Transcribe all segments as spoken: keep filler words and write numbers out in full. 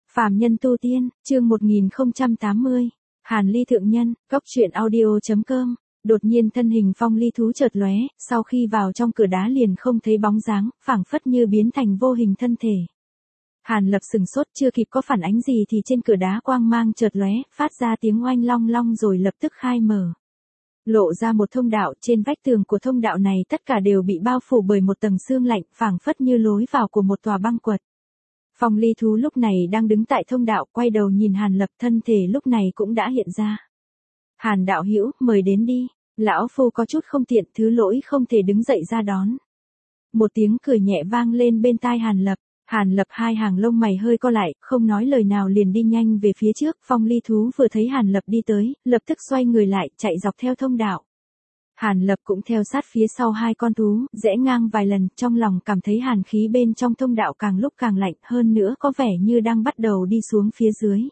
Phàm nhân tu tiên, chương một nghìn không trăm tám mươi. Hàn Ly thượng nhân, góc truyện audio chấm com. Đột nhiên thân hình Phong Ly thú chợt lóe, sau khi vào trong cửa đá liền không thấy bóng dáng, phảng phất như biến thành vô hình thân thể. Hàn Lập sừng sốt, chưa kịp có phản ánh gì thì trên cửa đá quang mang chợt lóe, phát ra tiếng oanh long long rồi lập tức khai mở. Lộ ra một thông đạo, trên vách tường của thông đạo này tất cả đều bị bao phủ bởi một tầng sương lạnh, phảng phất như lối vào của một tòa băng quật. Phong Ly thú lúc này đang đứng tại thông đạo, quay đầu nhìn Hàn Lập, thân thể lúc này cũng đã hiện ra. Hàn đạo hữu, mời đến đi, lão phu có chút không tiện, thứ lỗi không thể đứng dậy ra đón. Một tiếng cười nhẹ vang lên bên tai Hàn Lập. Hàn Lập hai hàng lông mày hơi co lại, không nói lời nào liền đi nhanh về phía trước. Phong Ly thú vừa thấy Hàn Lập đi tới, lập tức xoay người lại, chạy dọc theo thông đạo. Hàn Lập cũng theo sát phía sau hai con thú, rẽ ngang vài lần, trong lòng cảm thấy hàn khí bên trong thông đạo càng lúc càng lạnh, hơn nữa có vẻ như đang bắt đầu đi xuống phía dưới.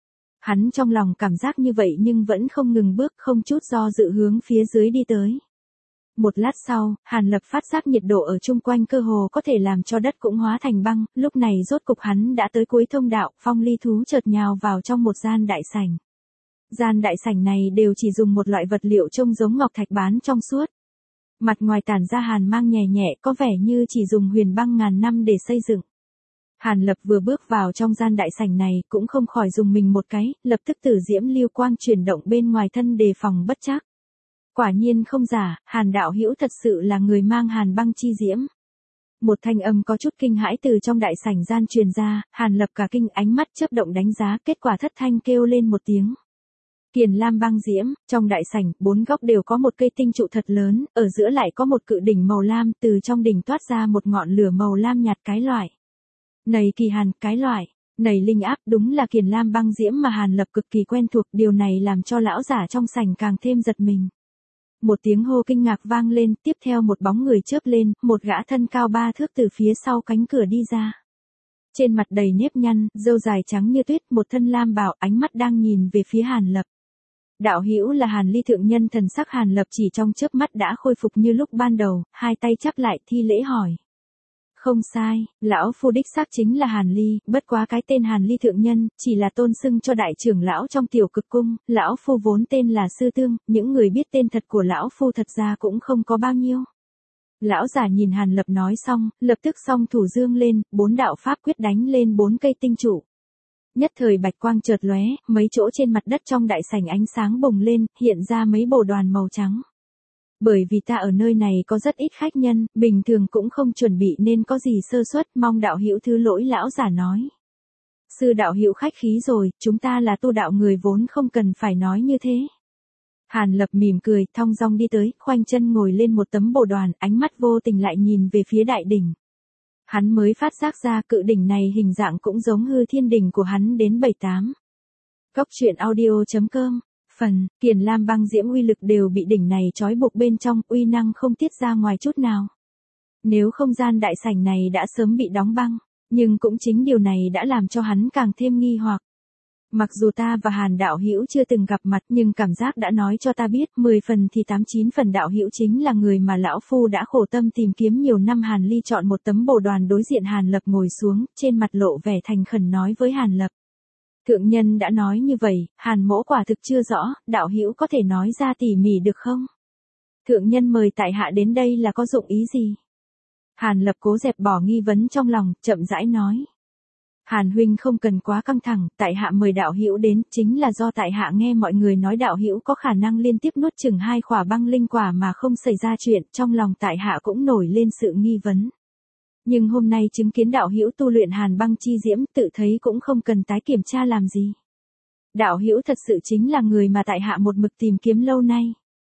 Hắn trong lòng cảm giác như vậy nhưng vẫn không ngừng bước, không chút do dự hướng phía dưới đi tới. Một lát sau, Hàn Lập phát giác nhiệt độ ở chung quanh cơ hồ có thể làm cho đất cũng hóa thành băng, lúc này rốt cục hắn đã tới cuối thông đạo. Phong Ly thú chợt nhào vào trong một gian đại sảnh. Gian đại sảnh này đều chỉ dùng một loại vật liệu trông giống ngọc thạch bán trong suốt. Mặt ngoài tản ra hàn mang nhẹ nhẹ, có vẻ như chỉ dùng huyền băng ngàn năm để xây dựng. Hàn Lập vừa bước vào trong gian đại sảnh này cũng không khỏi dùng mình một cái, lập tức tử diễm lưu quang chuyển động bên ngoài thân đề phòng bất trắc. Quả nhiên không giả, Hàn đạo hữu thật sự là người mang hàn băng chi diễm. Một thanh âm có chút kinh hãi từ trong đại sảnh gian truyền ra, Hàn Lập cả kinh, ánh mắt chớp động đánh giá, kết quả thất thanh kêu lên một tiếng. Kiền lam băng diễm. Trong đại sảnh, bốn góc đều có một cây tinh trụ thật lớn, ở giữa lại có một cự đỉnh màu lam, từ trong đỉnh toát ra một ngọn lửa màu lam nhạt cái loại. Này kỳ hàn, cái loại, này linh áp, đúng là kiền lam băng diễm mà Hàn Lập cực kỳ quen thuộc, điều này làm cho lão giả trong sảnh càng thêm giật mình. Một tiếng hô kinh ngạc vang lên, tiếp theo một bóng người chớp lên, một gã thân cao ba thước từ phía sau cánh cửa đi ra. Trên mặt đầy nếp nhăn, râu dài trắng như tuyết, một thân lam bào, ánh mắt đang nhìn về phía Hàn Lập. Đạo hữu là Hàn Ly thượng nhân. Thần sắc Hàn Lập chỉ trong chớp mắt đã khôi phục như lúc ban đầu, hai tay chắp lại thi lễ hỏi. Không sai, lão phu đích xác chính là Hàn Ly, bất quá cái tên Hàn Ly thượng nhân, chỉ là tôn xưng cho đại trưởng lão trong tiểu cực cung, lão phu vốn tên là Sư Tương, những người biết tên thật của lão phu thật ra cũng không có bao nhiêu. Lão giả nhìn Hàn Lập nói xong, lập tức song thủ dương lên, bốn đạo pháp quyết đánh lên bốn cây tinh trụ. Nhất thời bạch quang chợt lóe, mấy chỗ trên mặt đất trong đại sảnh ánh sáng bùng lên, hiện ra mấy bồ đoàn màu trắng. Bởi vì ta ở nơi này có rất ít khách nhân, bình thường cũng không chuẩn bị nên có gì sơ suất, mong đạo hữu thứ lỗi. Lão giả nói. Sư đạo hữu khách khí rồi, chúng ta là tu đạo người vốn không cần phải nói như thế. Hàn Lập mỉm cười, thong dong đi tới, khoanh chân ngồi lên một tấm bồ đoàn, ánh mắt vô tình lại nhìn về phía đại đỉnh. Hắn mới phát giác ra cự đỉnh này hình dạng cũng giống hư thiên đỉnh của hắn đến bảy tám. Góc truyện audio chấm com. Phần, kiền lam băng diễm uy lực đều bị đỉnh này trói buộc bên trong, uy năng không tiết ra ngoài chút nào. Nếu không gian đại sảnh này đã sớm bị đóng băng, nhưng cũng chính điều này đã làm cho hắn càng thêm nghi hoặc. Mặc dù ta và Hàn đạo hữu chưa từng gặp mặt nhưng cảm giác đã nói cho ta biết, mười phần thì tám chín phần đạo hữu chính là người mà lão phu đã khổ tâm tìm kiếm nhiều năm. Hàn Ly chọn một tấm bồ đoàn đối diện Hàn Lập ngồi xuống, trên mặt lộ vẻ thành khẩn nói với Hàn Lập. Thượng nhân đã nói như vậy, Hàn mỗ quả thực chưa rõ, đạo hữu có thể nói ra tỉ mỉ được không? Thượng nhân mời tại hạ đến đây là có dụng ý gì? Hàn Lập cố dẹp bỏ nghi vấn trong lòng, chậm rãi nói. Hàn huynh không cần quá căng thẳng, tại hạ mời đạo hữu đến, chính là do tại hạ nghe mọi người nói đạo hữu có khả năng liên tiếp nuốt chửng hai khỏa băng linh quả mà không xảy ra chuyện, trong lòng tại hạ cũng nổi lên sự nghi vấn. Nhưng hôm nay chứng kiến đạo hữu tu luyện hàn băng chi diễm, tự thấy cũng không cần tái kiểm tra làm gì. Đạo hữu thật sự chính là người mà tại hạ một mực tìm kiếm lâu nay.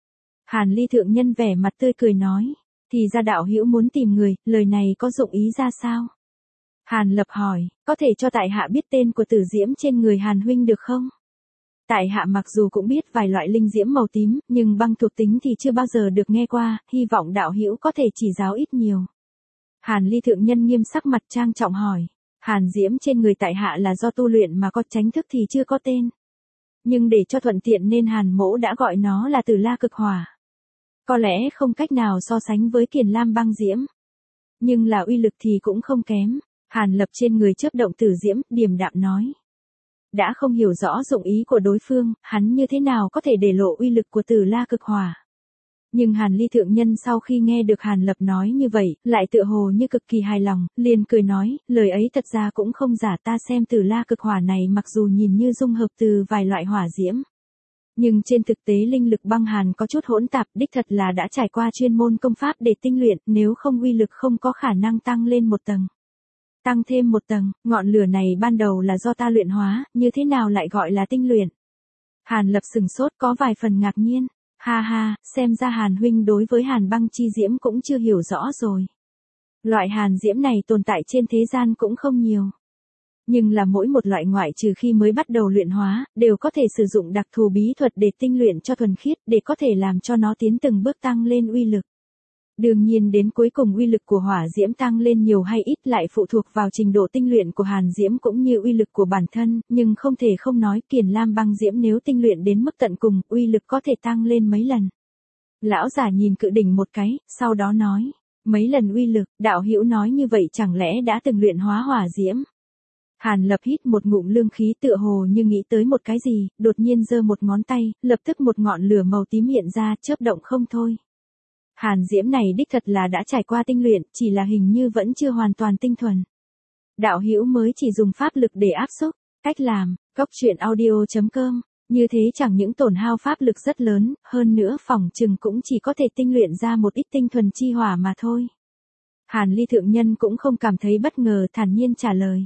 Hàn Ly thượng nhân vẻ mặt tươi cười nói, thì ra đạo hữu muốn tìm người, lời này có dụng ý ra sao? Hàn Lập hỏi, có thể cho tại hạ biết tên của tử diễm trên người Hàn huynh được không? Tại hạ mặc dù cũng biết vài loại linh diễm màu tím, nhưng băng thuộc tính thì chưa bao giờ được nghe qua, hy vọng đạo hữu có thể chỉ giáo ít nhiều. Hàn Ly thượng nhân nghiêm sắc mặt trang trọng hỏi, hàn diễm trên người tại hạ là do tu luyện mà có chánh thức thì chưa có tên. Nhưng để cho thuận tiện nên Hàn mỗ đã gọi nó là Tử La cực hỏa. Có lẽ không cách nào so sánh với kiền lam băng diễm. Nhưng là uy lực thì cũng không kém. Hàn Lập trên người chớp động tử diễm, điềm đạm nói. Đã không hiểu rõ dụng ý của đối phương, hắn như thế nào có thể để lộ uy lực của Tử La Cực Hỏa. Nhưng Hàn Ly thượng nhân sau khi nghe được Hàn Lập nói như vậy, lại tựa hồ như cực kỳ hài lòng, liền cười nói, lời ấy thật ra cũng không giả, ta xem Tử La Cực Hỏa này mặc dù nhìn như dung hợp từ vài loại hỏa diễm. Nhưng trên thực tế linh lực băng hàn có chút hỗn tạp, đích thật là đã trải qua chuyên môn công pháp để tinh luyện, nếu không uy lực không có khả năng tăng lên một tầng. Tăng thêm một tầng, ngọn lửa này ban đầu là do ta luyện hóa, như thế nào lại gọi là tinh luyện? Hàn Lập sừng sốt có vài phần ngạc nhiên. Ha ha, xem ra Hàn huynh đối với Hàn băng chi diễm cũng chưa hiểu rõ rồi. Loại hàn diễm này tồn tại trên thế gian cũng không nhiều. Nhưng là mỗi một loại ngoại trừ khi mới bắt đầu luyện hóa, đều có thể sử dụng đặc thù bí thuật để tinh luyện cho thuần khiết, để có thể làm cho nó tiến từng bước tăng lên uy lực. Đương nhiên đến cuối cùng uy lực của hỏa diễm tăng lên nhiều hay ít lại phụ thuộc vào trình độ tinh luyện của hàn diễm cũng như uy lực của bản thân, nhưng không thể không nói Kiền Lam băng diễm nếu tinh luyện đến mức tận cùng, uy lực có thể tăng lên mấy lần. Lão giả nhìn cự đỉnh một cái, sau đó nói, mấy lần uy lực, đạo hữu nói như vậy chẳng lẽ đã từng luyện hóa hỏa diễm? Hàn Lập hít một ngụm lương khí tựa hồ như nghĩ tới một cái gì, đột nhiên giơ một ngón tay, lập tức một ngọn lửa màu tím hiện ra, chớp động không thôi. Hàn diễm này đích thật là đã trải qua tinh luyện, chỉ là hình như vẫn chưa hoàn toàn tinh thuần. Đạo hữu mới chỉ dùng pháp lực để áp xúc, cách làm, góc truyện audio chấm com, như thế chẳng những tổn hao pháp lực rất lớn, hơn nữa phỏng chừng cũng chỉ có thể tinh luyện ra một ít tinh thuần chi hỏa mà thôi. Hàn Ly thượng nhân cũng không cảm thấy bất ngờ, thản nhiên trả lời.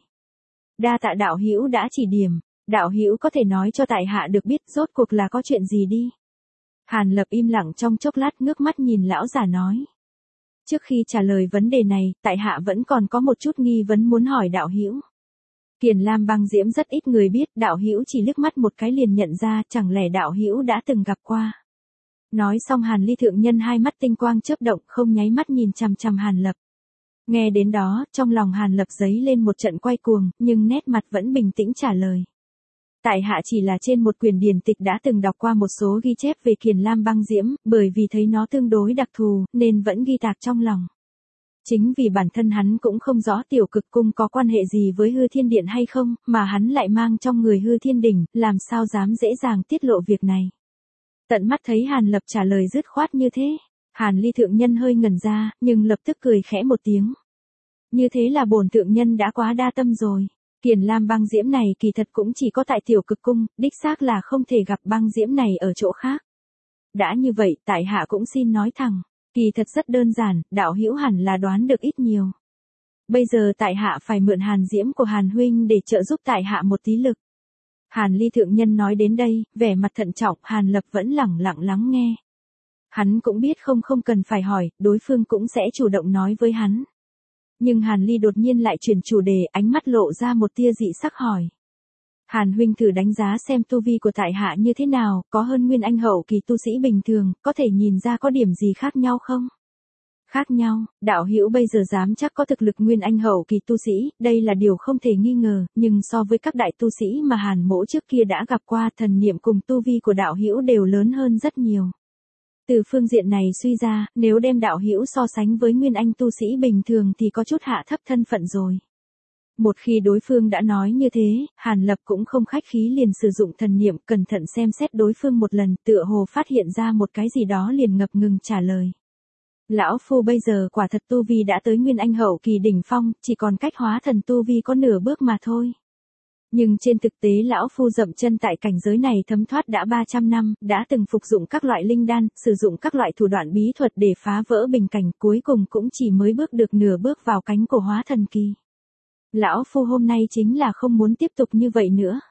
Đa tạ đạo hữu đã chỉ điểm, đạo hữu có thể nói cho tại hạ được biết rốt cuộc là có chuyện gì đi. Hàn Lập im lặng trong chốc lát ngước mắt nhìn lão giả nói. Trước khi trả lời vấn đề này, tại hạ vẫn còn có một chút nghi vấn muốn hỏi đạo hữu. Kiền Lam băng diễm rất ít người biết, đạo hữu chỉ liếc mắt một cái liền nhận ra, chẳng lẽ đạo hữu đã từng gặp qua. Nói xong Hàn Ly thượng nhân hai mắt tinh quang chớp động, không nháy mắt nhìn chằm chằm Hàn Lập. Nghe đến đó, trong lòng Hàn Lập giấy lên một trận quay cuồng, nhưng nét mặt vẫn bình tĩnh trả lời. Tại hạ chỉ là trên một quyển điển tịch đã từng đọc qua một số ghi chép về Kiền Lam băng diễm, bởi vì thấy nó tương đối đặc thù, nên vẫn ghi tạc trong lòng. Chính vì bản thân hắn cũng không rõ tiểu cực cung có quan hệ gì với hư thiên điện hay không, mà hắn lại mang trong người hư thiên đỉnh, làm sao dám dễ dàng tiết lộ việc này. Tận mắt thấy Hàn Lập trả lời dứt khoát như thế, Hàn Ly thượng nhân hơi ngẩn ra, nhưng lập tức cười khẽ một tiếng. Như thế là bổn thượng nhân đã quá đa tâm rồi. Kiền Lam băng diễm này kỳ thật cũng chỉ có tại tiểu cực cung, đích xác là không thể gặp băng diễm này ở chỗ khác. Đã như vậy, tại hạ cũng xin nói thẳng, kỳ thật rất đơn giản, đạo hữu hẳn là đoán được ít nhiều. Bây giờ tại hạ phải mượn hàn diễm của Hàn huynh để trợ giúp tại hạ một tí lực. Hàn Ly thượng nhân nói đến đây, vẻ mặt thận trọng, Hàn Lập vẫn lẳng lặng lắng nghe. Hắn cũng biết không không cần phải hỏi, đối phương cũng sẽ chủ động nói với hắn. Nhưng Hàn Ly đột nhiên lại chuyển chủ đề, ánh mắt lộ ra một tia dị sắc hỏi. Hàn huynh thử đánh giá xem tu vi của tại hạ như thế nào, có hơn nguyên anh hậu kỳ tu sĩ bình thường, có thể nhìn ra có điểm gì khác nhau không? Khác nhau, đạo hữu bây giờ dám chắc có thực lực nguyên anh hậu kỳ tu sĩ, đây là điều không thể nghi ngờ, nhưng so với các đại tu sĩ mà Hàn mỗ trước kia đã gặp qua, thần niệm cùng tu vi của đạo hữu đều lớn hơn rất nhiều. Từ phương diện này suy ra, nếu đem đạo hữu so sánh với nguyên anh tu sĩ bình thường thì có chút hạ thấp thân phận rồi. Một khi đối phương đã nói như thế, Hàn Lập cũng không khách khí liền sử dụng thần niệm, cẩn thận xem xét đối phương một lần, tựa hồ phát hiện ra một cái gì đó liền ngập ngừng trả lời. Lão phu bây giờ quả thật tu vi đã tới nguyên anh hậu kỳ đỉnh phong, chỉ còn cách hóa thần tu vi có nửa bước mà thôi. Nhưng trên thực tế lão phu dậm chân tại cảnh giới này thấm thoát đã ba trăm năm, đã từng phục dụng các loại linh đan, sử dụng các loại thủ đoạn bí thuật để phá vỡ bình cảnh, cuối cùng cũng chỉ mới bước được nửa bước vào cánh của hóa thần kỳ. Lão phu hôm nay chính là không muốn tiếp tục như vậy nữa.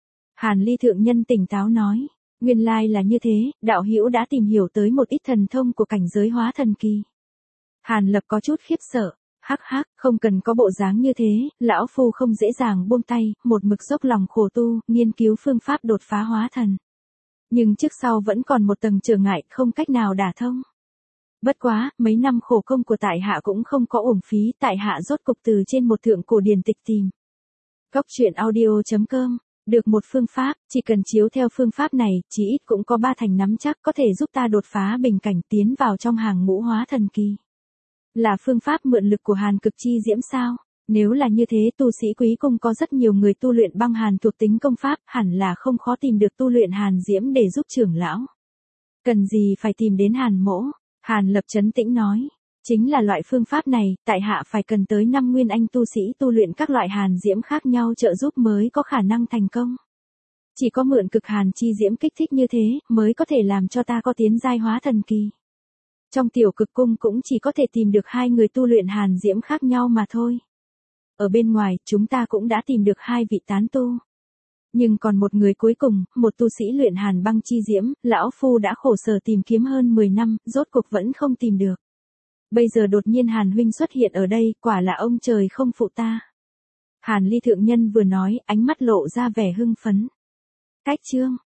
Hàn Ly thượng nhân tỉnh táo nói, nguyên lai là như thế, đạo hữu đã tìm hiểu tới một ít thần thông của cảnh giới hóa thần kỳ. Hàn Lập có chút khiếp sợ. Hắc hắc, không cần có bộ dáng như thế, lão phu không dễ dàng buông tay, một mực dốc lòng khổ tu, nghiên cứu phương pháp đột phá hóa thần. Nhưng trước sau vẫn còn một tầng trở ngại, không cách nào đả thông. Bất quá, mấy năm khổ công của tại hạ cũng không có uổng phí, tại hạ rốt cục từ trên một thượng cổ điển tịch tìm. Góc truyện audio chấm com, được một phương pháp, chỉ cần chiếu theo phương pháp này, chí ít cũng có ba thành nắm chắc có thể giúp ta đột phá bình cảnh tiến vào trong hàng ngũ hóa thần kỳ. Là phương pháp mượn lực của Hàn Cực Chi Diễm sao? Nếu là như thế tu sĩ quý cung có rất nhiều người tu luyện băng hàn thuộc tính công pháp, hẳn là không khó tìm được tu luyện hàn diễm để giúp trưởng lão. Cần gì phải tìm đến Hàn mỗ? Hàn Lập trấn tĩnh nói. Chính là loại phương pháp này, tại hạ phải cần tới năm nguyên anh tu sĩ tu luyện các loại hàn diễm khác nhau trợ giúp mới có khả năng thành công. Chỉ có mượn cực hàn chi diễm kích thích như thế, mới có thể làm cho ta có tiến giai hóa thần kỳ. Trong tiểu cực cung cũng chỉ có thể tìm được hai người tu luyện hàn diễm khác nhau mà thôi. Ở bên ngoài, chúng ta cũng đã tìm được hai vị tán tu. Nhưng còn một người cuối cùng, một tu sĩ luyện hàn băng chi diễm, lão phu đã khổ sở tìm kiếm hơn mười năm, rốt cuộc vẫn không tìm được. Bây giờ đột nhiên Hàn huynh xuất hiện ở đây, quả là ông trời không phụ ta. Hàn Ly thượng nhân vừa nói, ánh mắt lộ ra vẻ hưng phấn. Cách chương